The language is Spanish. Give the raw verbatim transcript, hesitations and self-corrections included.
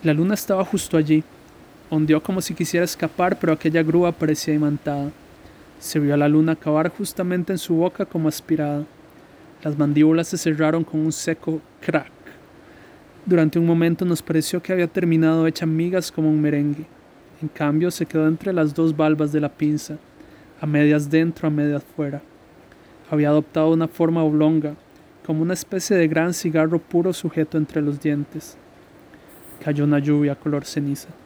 La luna estaba justo allí. Ondeó como si quisiera escapar, pero aquella grúa parecía imantada. Se vio a la luna acabar justamente en su boca como aspirada. Las mandíbulas se cerraron con un seco crack. Durante un momento nos pareció que había terminado hecha migas como un merengue. En cambio, se quedó entre las dos valvas de la pinza, a medias dentro, a medias fuera. Había adoptado una forma oblonga, como una especie de gran cigarro puro sujeto entre los dientes. Cayó una lluvia color ceniza.